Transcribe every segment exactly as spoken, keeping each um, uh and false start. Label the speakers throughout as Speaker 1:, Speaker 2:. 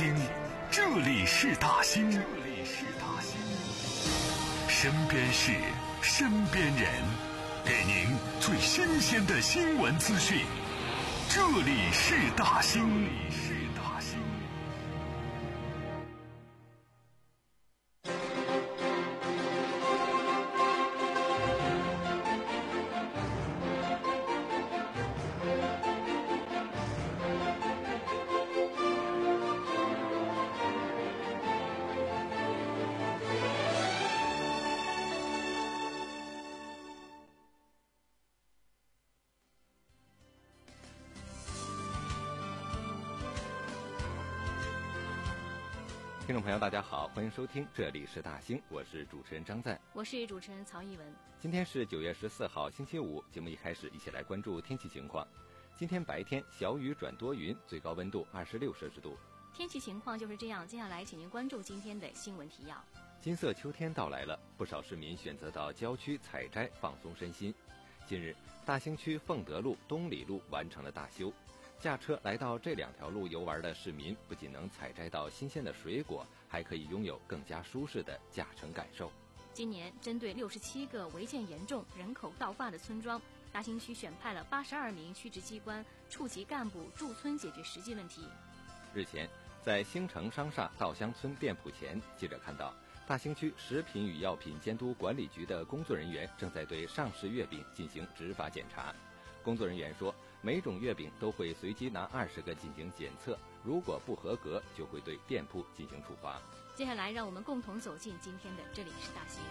Speaker 1: 兴，这里是大兴，这里是大兴。身边事，身边人，给您最新鲜的新闻资讯。这里是大兴，这里是大兴。
Speaker 2: 听众朋友大家好，欢迎收听这里是大兴，我是主持人张赞，
Speaker 3: 我是主持人曹艺文。
Speaker 2: 今天是九月十四号星期五，节目一开始一起来关注天气情况。今天白天小雨转多云，最高温度二十六摄氏度。
Speaker 3: 天气情况就是这样，接下来请您关注今天的新闻提要。
Speaker 2: 金色秋天到来了，不少市民选择到郊区采摘放松身心。近日，大兴区凤德路、东里路完成了大修，驾车来到这两条路游玩的市民不仅能采摘到新鲜的水果，还可以拥有更加舒适的驾乘感受。
Speaker 3: 今年针对六十七个违建严重、人口倒挂的村庄，大兴区选派了八十二名区直机关、处级干部驻村解决实际问题。
Speaker 2: 日前，在兴城商厦稻香村店铺前，记者看到大兴区食品与药品监督管理局的工作人员正在对上市月饼进行执法检查。工作人员说，每种月饼都会随机拿二十个进行检测，如果不合格，就会对店铺进行处罚。
Speaker 3: 接下来，让我们共同走进今天的这里是大兴。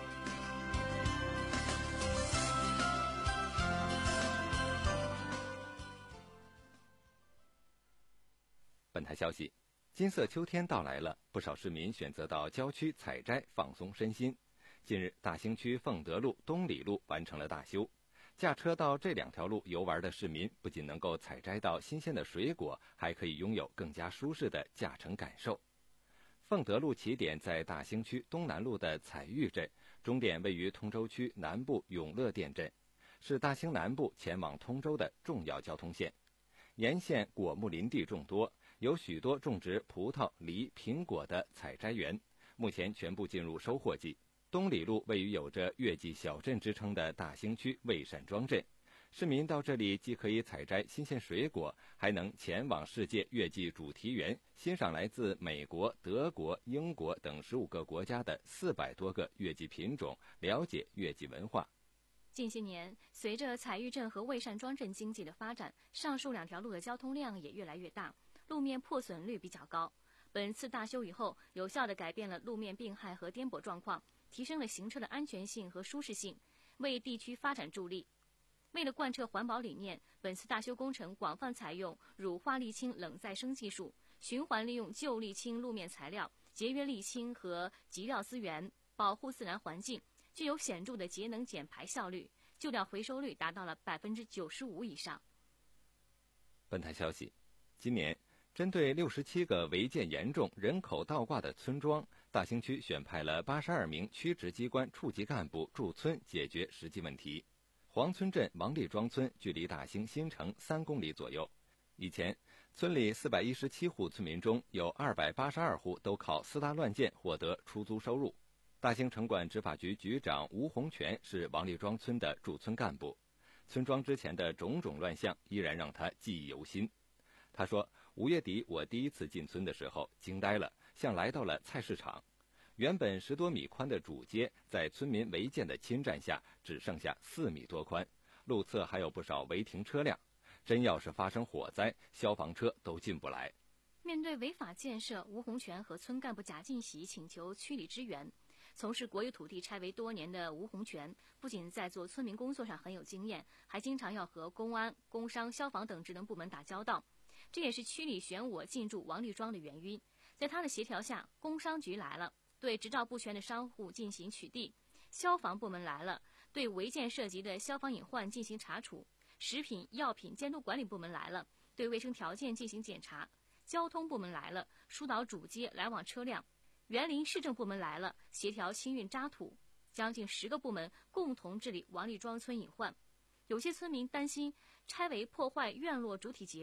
Speaker 2: 本台消息，金色秋天到来了，不少市民选择到郊区采摘放松身心。近日，大兴区凤德路、东里路完成了大修，驾车到这两条路游玩的市民不仅能够采摘到新鲜的水果，还可以拥有更加舒适的驾乘感受。凤德路起点在大兴区东南路的彩玉镇，终点位于通州区南部永乐店镇，是大兴南部前往通州的重要交通线。沿线果木林地众多，有许多种植葡萄、梨、苹果的采摘园，目前全部进入收获季。东里路位于有着月季小镇之称的大兴区魏善庄镇，市民到这里既可以采摘新鲜水果，还能前往世界月季主题园，欣赏来自美国、德国、英国等十五个国家的四百多个月季品种，了解月季文化。
Speaker 3: 近些年，随着彩玉镇和魏善庄镇经济的发展，上述两条路的交通量也越来越大，路面破损率比较高。本次大修以后，有效地改变了路面病害和颠簸状况，提升了行车的安全性和舒适性，为地区发展助力。为了贯彻环保理念，本次大修工程广泛采用乳化沥青冷再生技术，循环利用旧沥青路面材料，节约沥青和集料资源，保护自然环境，具有显著的节能减排效率，旧料回收率达到了百分之九十五以上。
Speaker 2: 本台消息，今年针对六十七个违建严重、人口倒挂的村庄，大兴区选派了八十二名区直机关处级干部驻村解决实际问题。黄村镇王立庄村距离大兴新城三公里左右。以前，村里四百一十七户村民中有二百八十二户都靠私搭乱建获得出租收入。大兴城管执法局局长吴洪全是王立庄村的驻村干部，村庄之前的种种乱象依然让他记忆犹新。他说，五月底我第一次进村的时候惊呆了，像来到了菜市场。原本十多米宽的主街，在村民违建的侵占下只剩下四米多宽，路侧还有不少违停车辆，真要是发生火灾，消防车都进不来。
Speaker 3: 面对违法建设，吴洪全和村干部贾进喜请求区里支援。从事国有土地拆违多年的吴洪全，不仅在做村民工作上很有经验，还经常要和公安、工商、消防等职能部门打交道。这也是区里选我进驻王立庄的原因。在他的协调下，工商局来了，对执照不全的商户进行取缔；消防部门来了，对违建涉及的消防隐患进行查处；食品药品监督管理部门来了，对卫生条件进行检查；交通部门来了，疏导主街来往车辆；园林市政部门来了，协调清运渣土。将近十个部门共同治理王立庄村隐患。有些村民担心拆违破坏院落主体结构，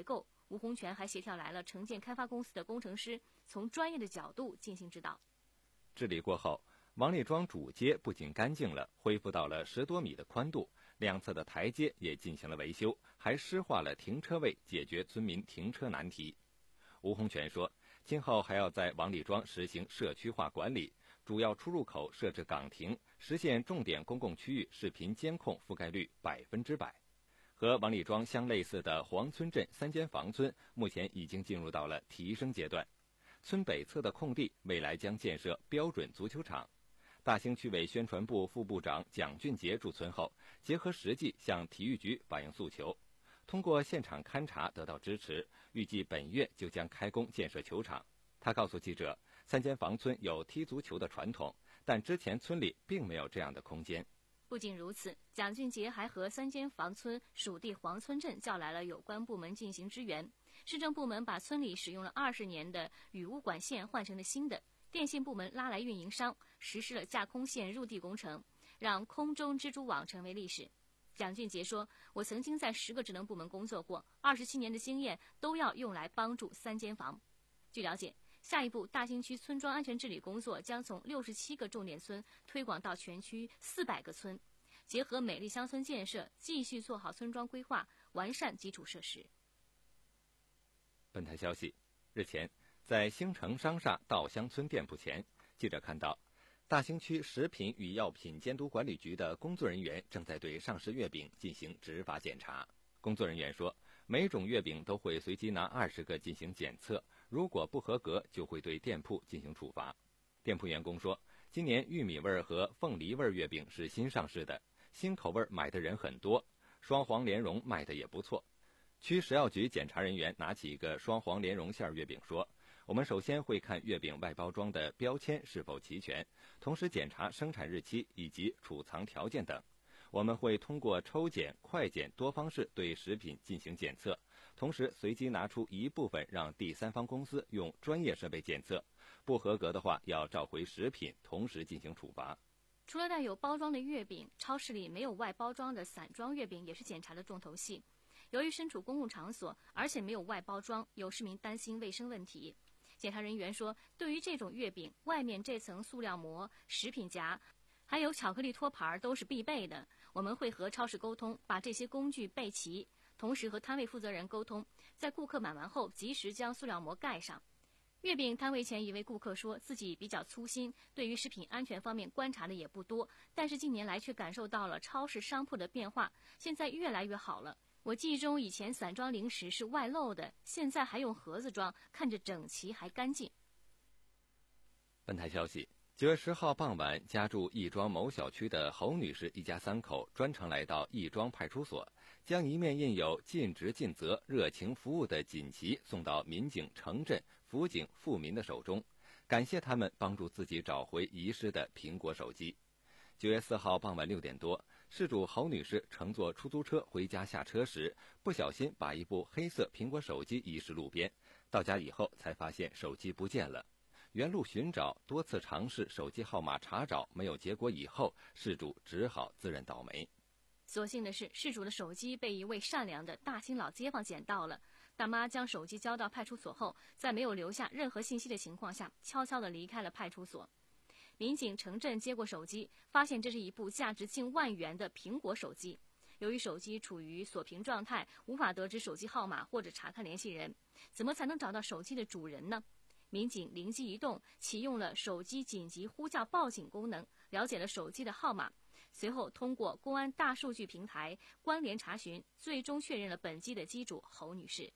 Speaker 3: 吴洪全还协调来了城建开发公司的工程师，从专业的角度进行指导。
Speaker 2: 治理过后，王立庄主街不仅干净了，恢复到了十多米的宽度，两侧的台阶也进行了维修，还施划了停车位，解决村民停车难题。吴洪全说，今后还要在王立庄实行社区化管理，主要出入口设置岗亭，实现重点公共区域视频监控覆盖率百分之百。和王立庄相类似的黄村镇三间房村，目前已经进入到了提升阶段。村北侧的空地未来将建设标准足球场。大兴区委宣传部副部长蒋俊杰驻村后，结合实际向体育局反映诉求，通过现场勘查得到支持，预计本月就将开工建设球场。他告诉记者，三间房村有踢足球的传统，但之前村里并没有这样的空间。
Speaker 3: 不仅如此，蒋俊杰还和三间房村属地黄村镇叫来了有关部门进行支援。市政部门把村里使用了二十年的雨污管线换成了新的，电信部门拉来运营商，实施了架空线入地工程，让空中蜘蛛网成为历史。蒋俊杰说，我曾经在十个职能部门工作过，二十七年的经验都要用来帮助三间房。据了解，下一步大兴区村庄安全治理工作将从六十七个重点村推广到全区四百个村，结合美丽乡村建设，继续做好村庄规划，完善基础设施。
Speaker 2: 本台消息，日前在兴城商厦稻香村店铺前，记者看到大兴区食品与药品监督管理局的工作人员正在对上市月饼进行执法检查。工作人员说，每种月饼都会随机拿二十个进行检测，如果不合格就会对店铺进行处罚。店铺员工说，今年玉米味和凤梨味月饼是新上市的，新口味买的人很多，双黄莲蓉卖的也不错。区食药局检查人员拿起一个双黄莲蓉馅月饼说，我们首先会看月饼外包装的标签是否齐全，同时检查生产日期以及储藏条件等。我们会通过抽检、快检多方式对食品进行检测，同时随机拿出一部分让第三方公司用专业设备检测，不合格的话要召回食品，同时进行处罚。
Speaker 3: 除了带有包装的月饼，超市里没有外包装的散装月饼也是检查的重头戏。由于身处公共场所，而且没有外包装，有市民担心卫生问题。检查人员说，对于这种月饼，外面这层塑料膜、食品夹还有巧克力托盘都是必备的。我们会和超市沟通，把这些工具备齐，同时和摊位负责人沟通，在顾客买完后及时将塑料膜盖上。月饼摊位前一位顾客说，自己比较粗心，对于食品安全方面观察的也不多，但是近年来却感受到了超市商铺的变化，现在越来越好了。我记忆中以前散装零食是外漏的，现在还用盒子装，看着整齐还干净。
Speaker 2: 本台消息，九月十号傍晚，家住亦庄某小区的侯女士一家三口专程来到亦庄派出所，将一面印有尽职尽责、热情服务的锦旗送到民警城镇、辅警、富民的手中，感谢他们帮助自己找回遗失的苹果手机。九月四号傍晚六点多，事主侯女士乘坐出租车回家，下车时不小心把一部黑色苹果手机遗失路边，到家以后才发现手机不见了。原路寻找，多次尝试手机号码查找没有结果以后，事主只好自认倒霉。
Speaker 3: 所幸的是，事主的手机被一位善良的大兴老街坊捡到了。大妈将手机交到派出所后，在没有留下任何信息的情况下，悄悄地离开了派出所。民警城镇接过手机，发现这是一部价值近万元的苹果手机。由于手机处于锁屏状态，无法得知手机号码或者查看联系人，怎么才能找到手机的主人呢？民警灵机一动，启用了手机紧急呼叫报警功能，了解了手机的号码，随后通过公安大数据平台关联查询，最终确认了本机的机主侯女士。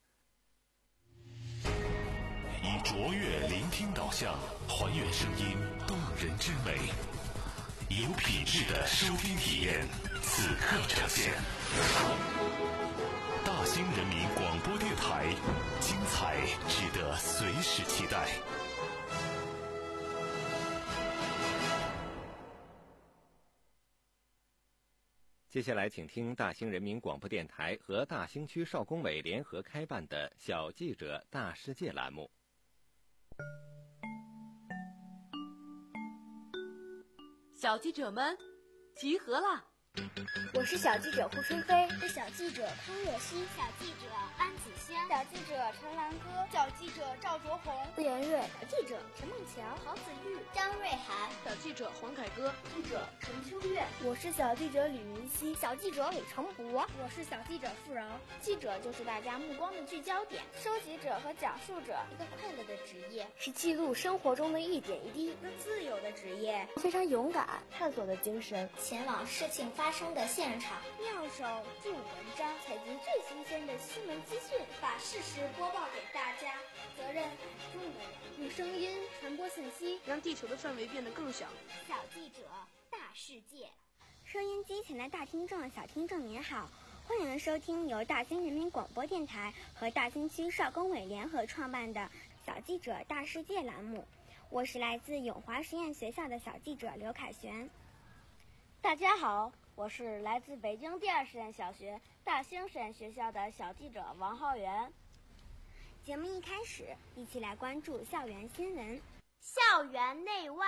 Speaker 1: 以卓越聆听导向，还原声音动人之美，有品质的收听体验，此刻呈现。大兴人民广播电台，精彩值得随时期待。
Speaker 2: 接下来请听大兴人民广播电台和大兴区少工委联合开办的小记者大世界栏目。
Speaker 4: 小记者们集合啦！ 我是小记者胡春飞，
Speaker 5: 是小记者康若曦，
Speaker 6: 小记者安子轩，
Speaker 7: 小记者陈兰歌，
Speaker 8: 小记者赵卓红，
Speaker 9: 顾妍瑞，
Speaker 10: 小记者陈梦桥，
Speaker 11: 郝子玉，
Speaker 12: 张瑞涵，
Speaker 13: 小记者黄凯歌，
Speaker 14: 记者陈秋月。
Speaker 15: 我是小记者吕云熙，
Speaker 16: 小记者李成博，
Speaker 17: 我是小记者付饶。
Speaker 18: 记者就是大家目光的聚焦点，
Speaker 19: 收集者和讲述者，
Speaker 20: 一个快乐的职业，
Speaker 21: 是记录生活中的一点一滴，
Speaker 22: 一个自由的职业，
Speaker 23: 非常勇敢，探索的精神，
Speaker 24: 前往事情发生的现场，
Speaker 25: 妙手著文章，
Speaker 26: 采集最新鲜的新闻资讯，
Speaker 27: 把事实播报给大家。责任很重的人，
Speaker 28: 用声音传播信息，
Speaker 13: 让地球的范围变得更小。
Speaker 29: 小记者，大世界。
Speaker 30: 收音机前的大听众、小听众您好，欢迎收听由大兴人民广播电台和大兴区少工委联合创办的小记者大世界栏目。我是来自永华实验学校的小记者刘凯旋。
Speaker 31: 大家好，我是来自北京第二实验小学大兴实验学校的小记者王浩源。
Speaker 30: 节目一开始，一起来关注校园新闻。
Speaker 27: 校园内外。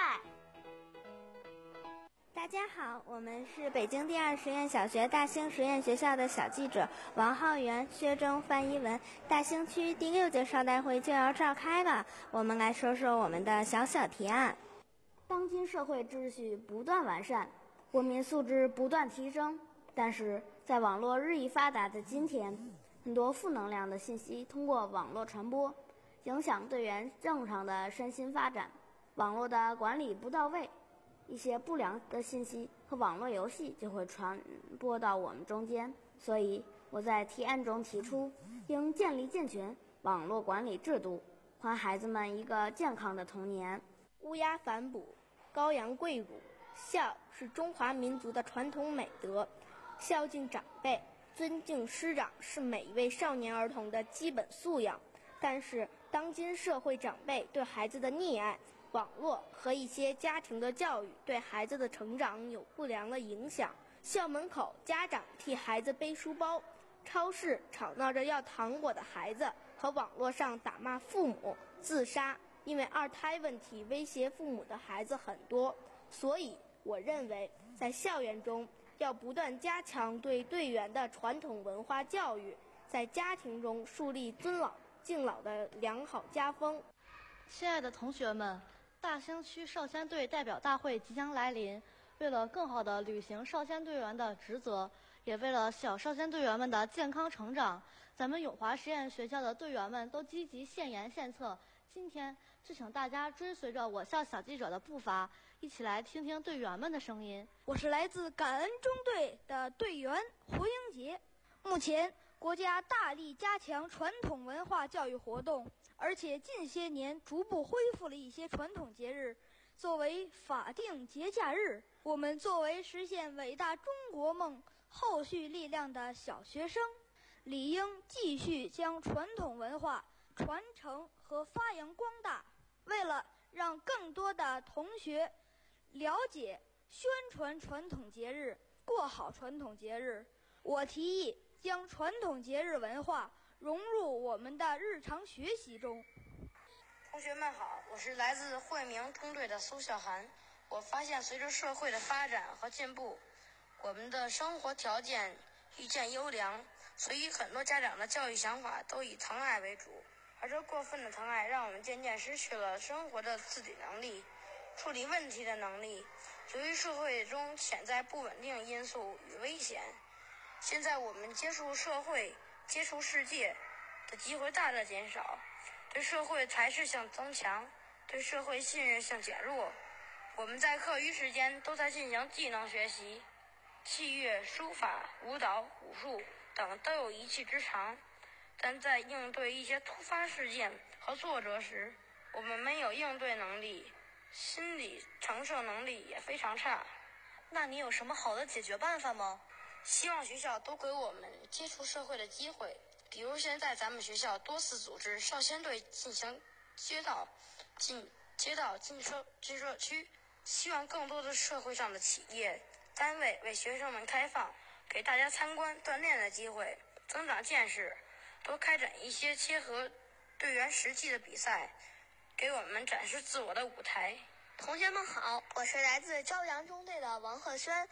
Speaker 30: 大家好，我们是北京第二实验小学大兴实验学校的小记者王浩源、薛征、范一文。大兴区第六届少代会就要召开了，我们来说说我们的小小提案。
Speaker 31: 当今社会秩序不断完善，国民素质不断提升，但是在网络日益发达的今天，很多负能量的信息通过网络传播，影响队员正常的身心发展。网络的管理不到位，一些不良的信息和网络游戏就会传播到我们中间。所以我在提案中提出，应建立健全网络管理制度，还孩子们一个健康的童年。
Speaker 32: 乌鸦反哺，羔羊跪乳，孝是中华民族的传统美德，孝敬长辈，尊敬师长是每一位少年儿童的基本素养。但是当今社会长辈对孩子的溺爱，网络和一些家庭的教育对孩子的成长有不良的影响。校门口家长替孩子背书包，超市吵闹着要糖果的孩子，和网络上打骂父母、自杀因为二胎问题威胁父母的孩子很多。所以我认为在校园中要不断加强对队员的传统文化教育，在家庭中树立尊老敬老的良好家风。
Speaker 33: 亲爱的同学们，大兴区少先队代表大会即将来临，为了更好地履行少先队员的职责，也为了小少先队员们的健康成长，咱们永华实验学校的队员们都积极献言献策。今天就请大家追随着我校小记者的步伐，一起来听听队员们的声音。
Speaker 34: 我是来自感恩中队的队员胡英杰。目前国家大力加强传统文化教育活动，而且近些年逐步恢复了一些传统节日作为法定节假日。我们作为实现伟大中国梦后续力量的小学生，理应继续将传统文化传承和发扬光大。为了让更多的同学了解、宣传传统节日，过好传统节日，我提议将传统节日文化融入我们的日常学习中。
Speaker 35: 同学们好，我是来自惠明中队的苏小涵。我发现随着社会的发展和进步，我们的生活条件愈见优良，所以很多家长的教育想法都以疼爱为主，而这过分的疼爱让我们渐渐失去了生活的自理能力、处理问题的能力。由于社会中潜在不稳定因素与危险，现在我们接触社会、接触世界的机会大大减少，对社会排斥性增强，对社会信任性减弱。我们在课余时间都在进行技能学习，器乐、书法、舞蹈、武术等都有一技之长，但在应对一些突发事件和挫折时，我们没有应对能力，心理承受能力也非常差。
Speaker 36: 那你有什么好的解决办法吗？
Speaker 35: 希望学校多给我们接触社会的机会，比如现在咱们学校多次组织少先队进行街道、进街道进社进社区，希望更多的社会上的企业单位为学生们开放，给大家参观锻炼的机会，增长见识，多开展一些切合队员实际的比赛，给我们展示自我的舞台。
Speaker 37: 同学们好，我是来自朝阳中队的王鹤轩。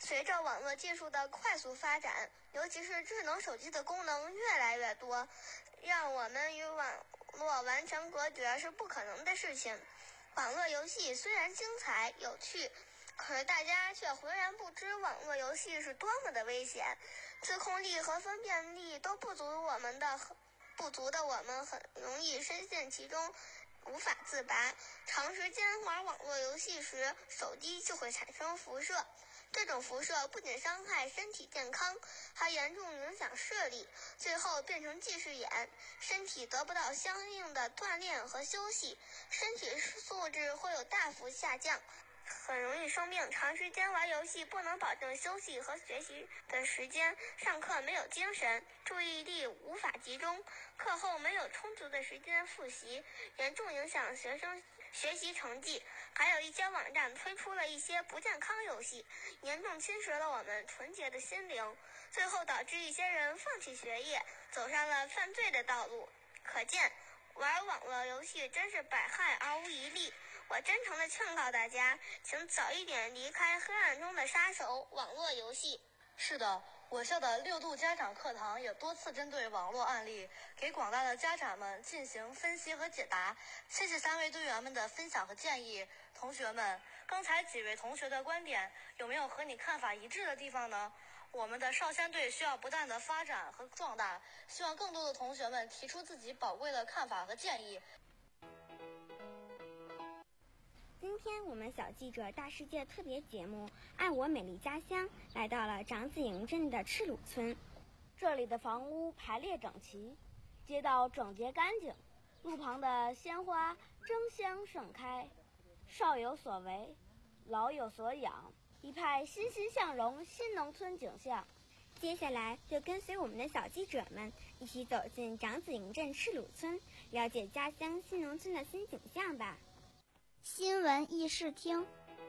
Speaker 1: 随着网络技术的快速发展，尤其是智能手机的功能越来越多，让我们与网络完全隔绝是不可能的事情。网络游戏虽然精彩有趣，可是大家却浑然不知网络游戏是多么的危险，自控力和分辨力都不足我们的不足的我们很容易深陷其中，无法自拔。长时间玩网络游戏时，手机就会产生辐射，这种辐射不仅伤害身体健康，还严重影响视力，最后变成近视眼，身体得不到相应的锻炼和休息，身体素质会有大幅下降，很容易生病。长时间玩游戏不能保证休息和学习的时间，上课没有精神，注意力无法集中，课后没有充足的时间复习，严重影响学生学习成绩。还有一些网站推出了一些不健康游戏，严重侵蚀了我们纯洁的心灵，最后导致一些人放弃学业，走上了犯罪的道路。可见玩网络游戏真是百害而无一利。我真诚地劝告大家，请早一点离开黑暗中的杀手网络游戏。
Speaker 33: 是的，我校的六度家长课堂也多次针对网络案例，给广大的家长们进行分析和解答。谢谢三位队员们的分享和建议。同学们，刚才几位同学的观点有没有和你看法一致的地方呢？我们的少先队需要不断的发展和壮大，希望更多的同学们提出自己宝贵的看法和建议。
Speaker 30: 今天我们小记者大世界特别节目《爱我美丽家乡》来到了长子营镇的赤鲁村。
Speaker 31: 这里的房屋排列整齐，街道整洁干净，路旁的鲜花争相盛开。少有所为，老有所养，一派欣欣向荣新农村景象。
Speaker 30: 接下来就跟随我们的小记者们一起走进长子营镇赤鲁村，了解家乡新农村的新景象吧。
Speaker 2: 新闻议事厅。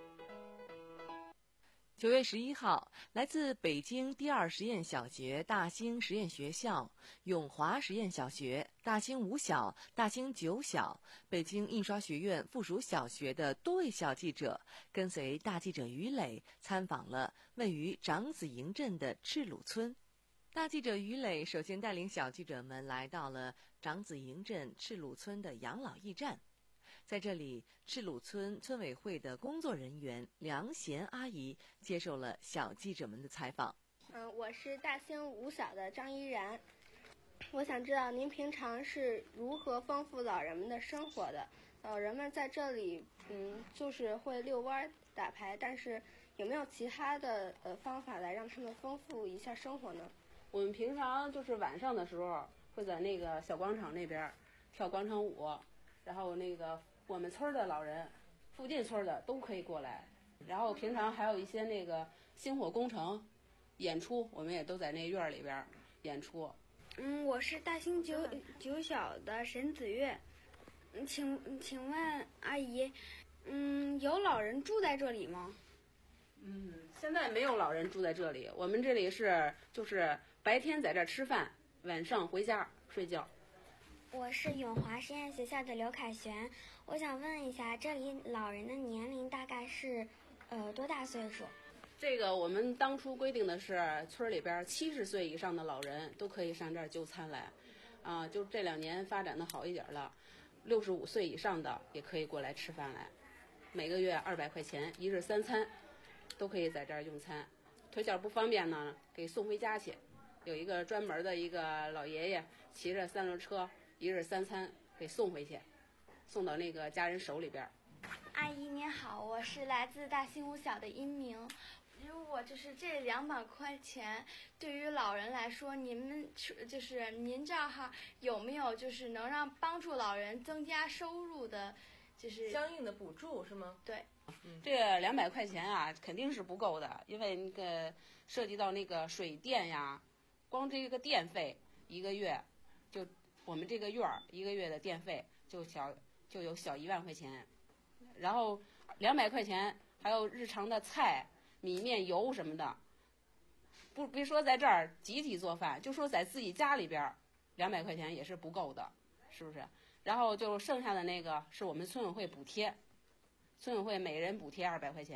Speaker 3: 九月十一号，来自北京第二实验小学大兴实验学校、永华实验小学、大兴五小、大兴九小、北京印刷学院附属小学的多位小记者，跟随大记者于磊参访了位于长子营镇的赤鲁村。大记者于磊首先带领小记者们来到了长子营镇赤鲁村的养老驿站。在这里，赤鲁村村委会的工作人员梁贤阿姨接受了小记者们的采访。
Speaker 32: 嗯，我是大兴五小的张依然。我想知道您平常是如何丰富老人们的生活的？老人们在这里，嗯，就是会遛弯、打牌，但是有没有其他的呃方法来让他们丰富一下生活呢？
Speaker 4: 我们平常就是晚上的时候会在那个小广场那边跳广场舞，然后那个我们村的老人，附近村的都可以过来。然后平常还有一些那个星火工程演出，我们也都在那院里边演出。
Speaker 5: 嗯，我是大兴九九小的沈子月。嗯，请请问阿姨，嗯，有老人住在这里吗？
Speaker 4: 嗯，现在没有老人住在这里，我们这里是就是白天在这儿吃饭，晚上回家睡觉。
Speaker 30: 我是永华实验学校的刘凯旋，我想问一下，这里老人的年龄大概是呃多大岁数？
Speaker 4: 这个我们当初规定的是村里边七十岁以上的老人都可以上这儿就餐来，啊、呃，就这两年发展的好一点了，六十五岁以上的也可以过来吃饭来，每个月二百块钱，一日三餐，都可以在这儿用餐。腿脚不方便呢，给送回家去，有一个专门的一个老爷爷骑着三轮车。一日三餐给送回去，送到那个家人手里边。
Speaker 5: 阿姨您好，我是来自大兴五小的殷明。如果就是这两百块钱对于老人来说，你们就是您这儿哈有没有就是能让帮助老人增加收入的，就是
Speaker 7: 相应的补助是吗？
Speaker 5: 对，
Speaker 4: 嗯、这两百块钱啊肯定是不够的，因为那个涉及到那个水电呀，光这个电费一个月就。我们这个院儿一个月的电费就小就有小一万块钱，然后两百块钱还有日常的菜、米面油什么的，不别说在这儿集体做饭，就说在自己家里边，两百块钱也是不够的，是不是？然后就剩下的那个是我们村委会补贴，村委会每人补贴二百块钱。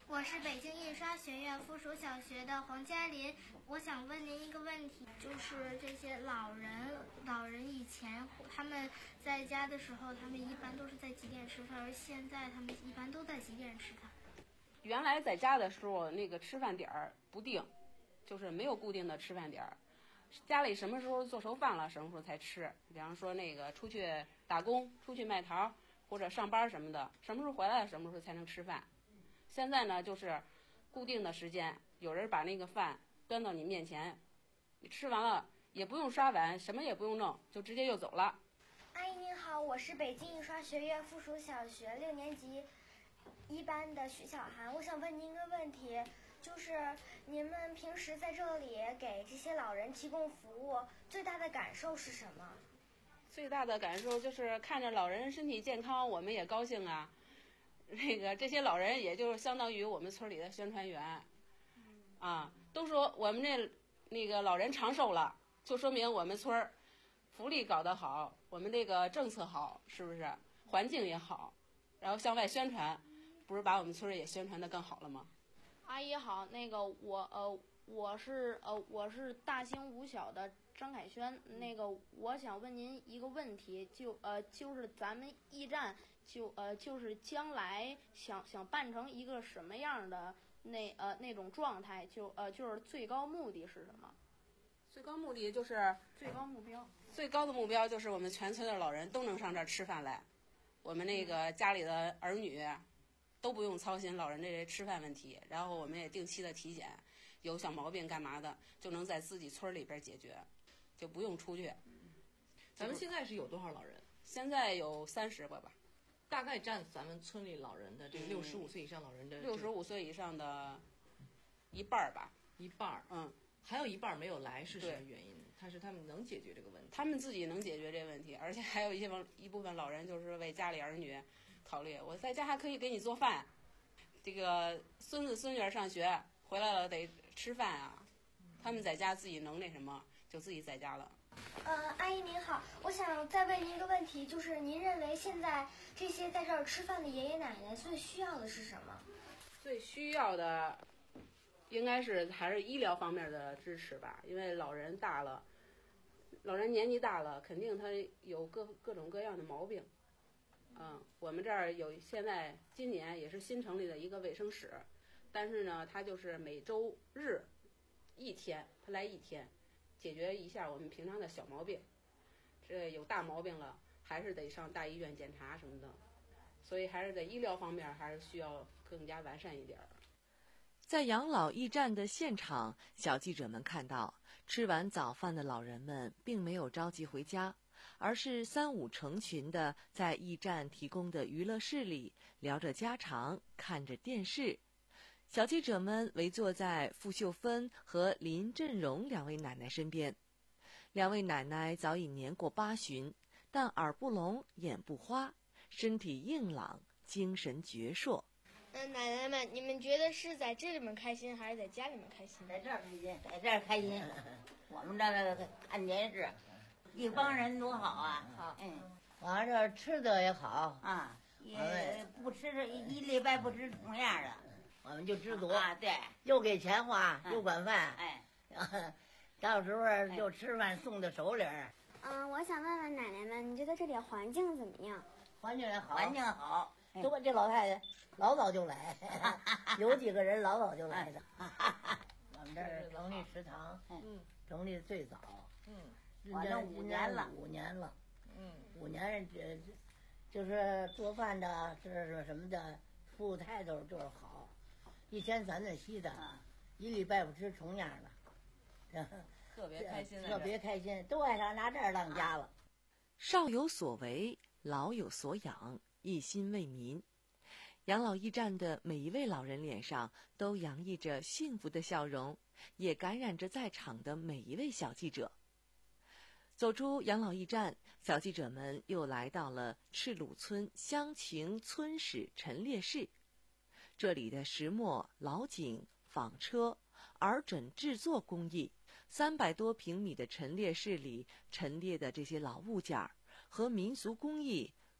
Speaker 6: 我是北京印刷学院附属小学的黄嘉林，我想问您一个问题，就是这些老人，老人以前他们在家的时候，他们一般都是在几点吃饭，而现在他们一般都在几点吃饭？
Speaker 4: 原来在家的时候，那个吃饭点儿不定，就是没有固定的吃饭点儿，家里什么时候做熟饭了，什么时候才吃。比方说那个出去打工、出去卖桃或者上班什么的，什么时候回来了，什么时候才能吃饭。现在呢，就是固定的时间，有人把那个饭端到你面前，你吃完了也不用刷碗，什么也不用弄，就直接就走了。
Speaker 30: 阿姨您好，我是北京印刷学院附属小学六年级一班的徐小涵，我想问您一个问题，就是您们平时在这里给这些老人提供服务，最大的感受是什么？
Speaker 4: 最大的感受就是看着老人身体健康，我们也高兴啊。那个这些老人也就是相当于我们村里的宣传员，啊，都说我们这那个老人长寿了，就说明我们村儿福利搞得好，我们这个政策好，是不是？环境也好，然后向外宣传，不是把我们村儿也宣传得更好了吗？
Speaker 34: 阿姨好，那个我呃我是呃我是大兴五小的张凯轩，那个我想问您一个问题，就呃就是咱们驿站就呃就是将来想想办成一个什么样的那呃那种状态，就呃就是最高目的是什么？
Speaker 4: 最高目的就是
Speaker 34: 最高目标，
Speaker 4: 最高的目标就是我们全村的老人都能上这儿吃饭来，我们那个家里的儿女都不用操心老人这些吃饭问题，然后我们也定期的体检，有小毛病干嘛的就能在自己村里边解决，就不用出去。
Speaker 3: 咱们现在是有多少老人？
Speaker 4: 现在有三十个吧，
Speaker 3: 大概占咱们村里老人的这个六十五岁以上老人的
Speaker 4: 六十五岁以上的一半儿吧，
Speaker 3: 一半儿，
Speaker 4: 嗯，
Speaker 3: 还有一半儿没有来是什么原因？他是他们能解决这个问题，
Speaker 4: 他们自己能解决这个问题，而且还有一些一部分老人就是为家里儿女考虑，我在家还可以给你做饭，这个孙子孙女上学回来了得吃饭啊，他们在家自己能那什么，就自己在家了。
Speaker 30: 呃，阿姨您好，我想再问您一个问题，就是您认为现在这些在这儿吃饭的爷爷奶奶最需要的是什么？
Speaker 4: 最需要的应该是还是医疗方面的支持吧，因为老人大了，老人年纪大了，肯定他有各各种各样的毛病。嗯，我们这儿有现在今年也是新成立的一个卫生室，但是呢，他就是每周日一天，他来一天，解决一下我们平常的小毛病。这有大毛病了，还是得上大医院检查什么的，所以还是在医疗方面还是需要更加完善一点。
Speaker 3: 在养老驿站的现场，小记者们看到，吃完早饭的老人们并没有着急回家，而是三五成群的在驿站提供的娱乐室里聊着家常，看着电视。小记者们围坐在傅秀芬和林振荣两位奶奶身边。两位奶奶早已年过八旬，但耳不聋眼不花，身体硬朗，精神矍铄。
Speaker 32: 嗯，奶奶们，你们觉得是在这里面开心，还是在家里面开心？
Speaker 7: 在这儿开心，在这儿开心。我们这个看电视，一帮人多好啊！好，嗯，完了这吃的也好啊，也不吃一礼拜不吃同样的，我们就知足啊。对，又给钱花，又管饭，哎，到时候就吃饭送到手里。
Speaker 30: 嗯，我想问问奶奶们，你觉得这里环境怎么样？
Speaker 7: 环境也好，环境好。就我这老太太老早就来，有几个人老早就来的。我们这儿成立食堂，嗯，成立最早，嗯，反正五年了，五年了，嗯，五年这就是做饭的，这是什么的，服务态度就是好，一天三顿稀的，一礼拜不吃重样的，
Speaker 4: 特别开心，
Speaker 7: 特别开心，都爱上拿这儿当家了。
Speaker 3: 少有所为，老有所养，一心为民。养老驿站的每一位老人脸上都洋溢着幸福的笑容，也感染着在场的每一位小记者。走出养老驿站，小记者们又来到了赤鲁村乡情村史陈列室。这里的石磨、老井、纺车、耳枕制作工艺，三百多平米的陈列室里陈列的这些老物件儿和民俗工艺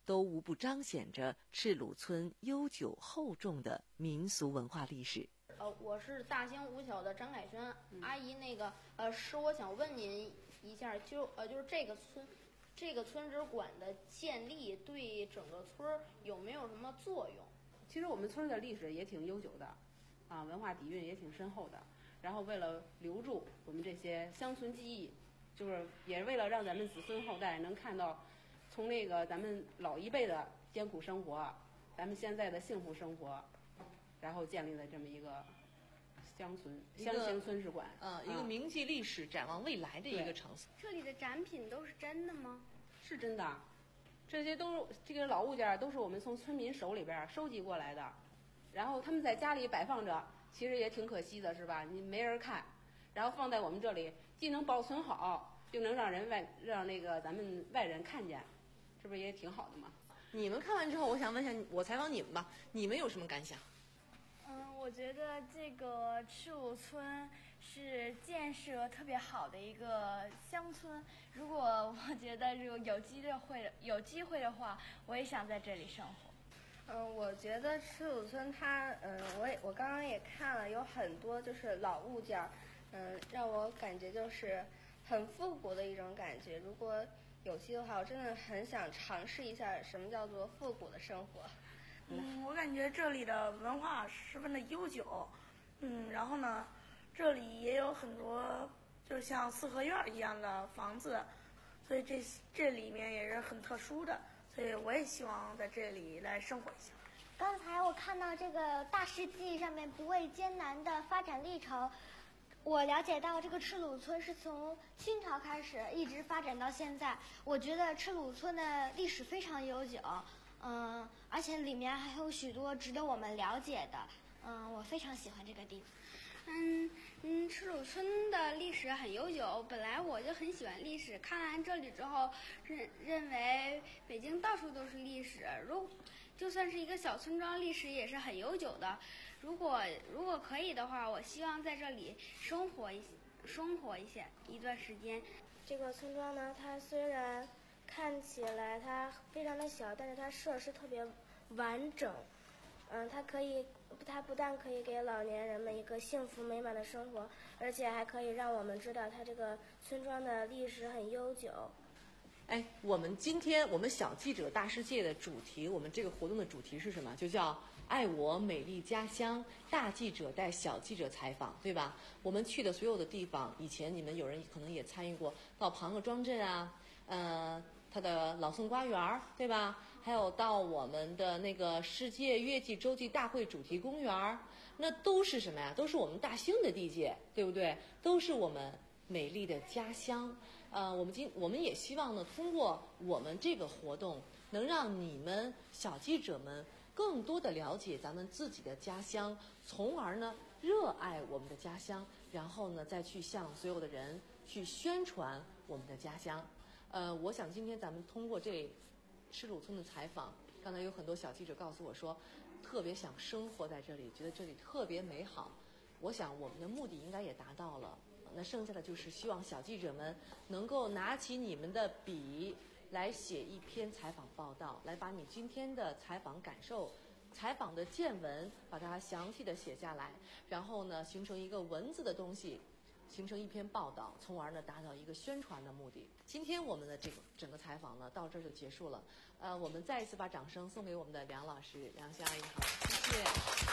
Speaker 3: 都无不彰显着赤鲁村悠久厚重的民俗文化历史。
Speaker 8: 呃，我是大兴五小的张凯轩、嗯、阿姨，那个呃，是我想问您一下，就呃，就是这个村，这个村支馆的建立对整个村有没有什么作用？
Speaker 4: 其实我们村的历史也挺悠久的，啊，文化底蕴也挺深厚的。然后为了留住我们这些乡村记忆，就是也是为了让咱们子孙后代能看到，从那个咱们老一辈的艰苦生活，咱们现在的幸福生活。然后建立了这么一个乡村乡乡村支馆，
Speaker 3: 呃，一个铭记历史、展望未来的一个场所。
Speaker 8: 这里的展品都是真的吗？是真的，这些都这个老物件都是我们从村民手里边收集过来的，然后他们在家里摆放着，其实也挺可惜的，是吧？你没人看，然后放在我们这里，既能保存好，又能让人外让那个咱们外人看见，这不是也挺好的吗？
Speaker 3: 你们看完之后，我想问一下，我采访你们吧，你们有什么感想？
Speaker 5: 嗯，我觉得这个赤鲁村是建设特别好的一个乡村。如果我觉得如果有机会有机会的话，我也想在这里生活。
Speaker 32: 嗯，我觉得赤鲁村它，嗯，我也我刚刚也看了，有很多就是老物件，嗯，让我感觉就是很复古的一种感觉。如果有机的话，我真的很想尝试一下什么叫做复古的生活。
Speaker 34: 嗯，我感觉这里的文化十分的悠久，嗯，然后呢，这里也有很多就像四合院一样的房子，所以这这里面也是很特殊的，所以我也希望在这里来生活一下。
Speaker 26: 刚才我看到这个大事记上面不畏艰难的发展历程，我了解到这个赤鲁村是从清朝开始一直发展到现在。我觉得赤鲁村的历史非常悠久。嗯，而且里面还有许多值得我们了解的。嗯，我非常喜欢这个地方。
Speaker 32: 嗯嗯，赤鲁村的历史很悠久。本来我就很喜欢历史，看完这里之后，认认为北京到处都是历史。如就算是一个小村庄，历史也是很悠久的。如果如果可以的话，我希望在这里生活一生活一些一段时间。
Speaker 6: 这个村庄呢，它虽然看起来它非常的小，但是它设施特别完整。嗯，它可以，它不但可以给老年人们一个幸福美满的生活，而且还可以让我们知道它这个村庄的历史很悠久。
Speaker 3: 哎，我们今天我们小记者大世界的主题，我们这个活动的主题是什么？就叫爱我美丽家乡，大记者带小记者采访，对吧？我们去的所有的地方，以前你们有人可能也参与过，到庞各庄镇啊，呃，它的老宋瓜园，对吧？还有到我们的那个世界乐季洲际大会主题公园，那都是什么呀？都是我们大兴的地界，对不对？都是我们美丽的家乡。呃，我们今我们也希望呢，通过我们这个活动，能让你们小记者们更多的了解咱们自己的家乡，从而呢热爱我们的家乡，然后呢再去向所有的人去宣传我们的家乡。呃，我想今天咱们通过这赤鲁村的采访，刚才有很多小记者告诉我说，特别想生活在这里，觉得这里特别美好。我想我们的目的应该也达到了。那剩下的就是希望小记者们能够拿起你们的笔来写一篇采访报道，来把你今天的采访感受、采访的见闻，把它详细的写下来，然后呢形成一个文字的东西，形成一篇报道，从而呢达到一个宣传的目的。今天我们的这个整个采访呢到这儿就结束了。呃，我们再一次把掌声送给我们的梁老师，梁香阿姨好，谢谢。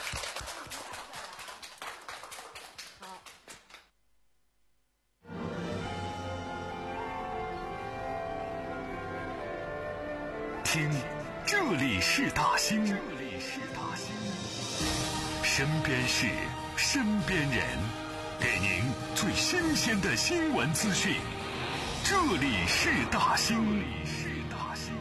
Speaker 3: 好。
Speaker 9: 听，这里是大兴，这里是大兴，身边事，身边人，给您最新鲜的新闻资讯。这里是大兴，这里是大兴。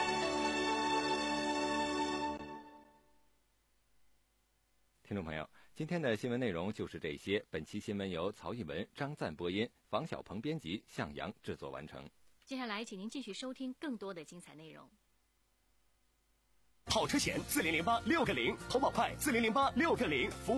Speaker 10: 听众朋友， 今天的新闻内容就是这些。本期新闻由曹一文、张赞播音，房小鹏编辑，向阳制作完成。
Speaker 11: 接下来，请您继续收听更多的精彩内容。
Speaker 12: 跑车险四零零八六个零，投保快四零零八六个零，服务。